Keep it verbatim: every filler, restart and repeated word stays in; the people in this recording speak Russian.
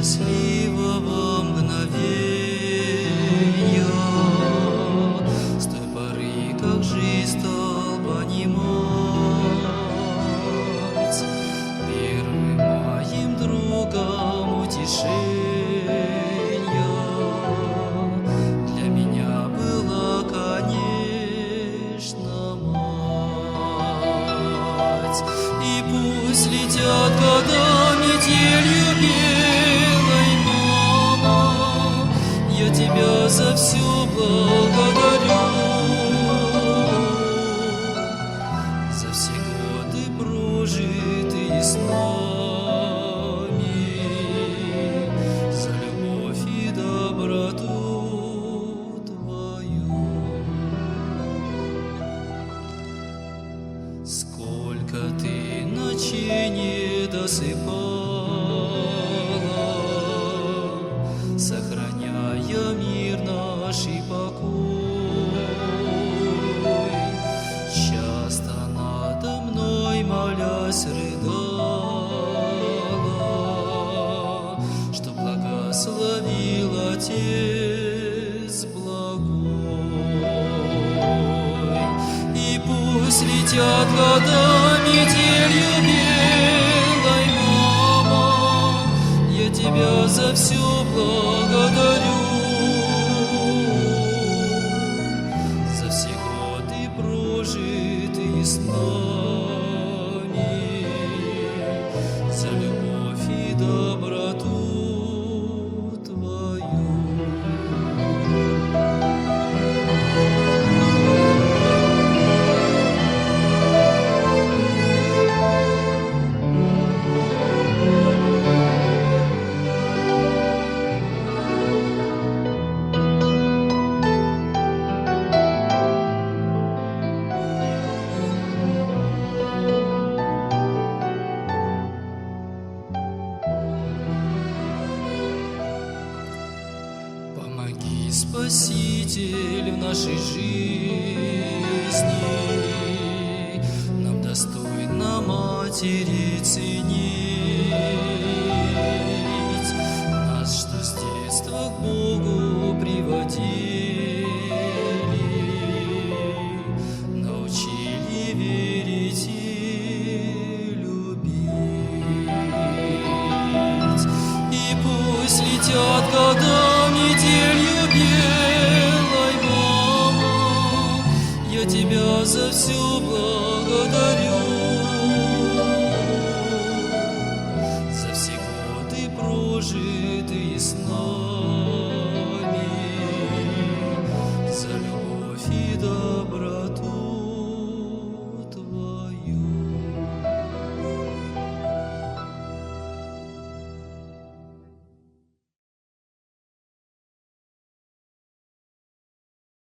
счастливого мгновения, с той поры, как жизнь стал понимать, первым моим другом утешения для меня была, конечно, мать. И пусть летят года метелью белой, мама, я тебя за все благодарю, за все годы прожитые с нами, за любовь и доброту твою. Сколько ты ночей не досыпала, сохраняя мир наш и покой. Часто надо мной, молясь, рыдала, что благословил Отец благой. И пусть летят года метелью белой, мама, я тебя за все благодарю, за все годы прожитые с нами, за любовь и доброту твою. Помоги, Спаситель, в нашей жизни нам достойно Матери ценить. Нас, что с детства к Богу приводили, научили верить и любить. И пусть летят года метелью белой, мама, я тебя за все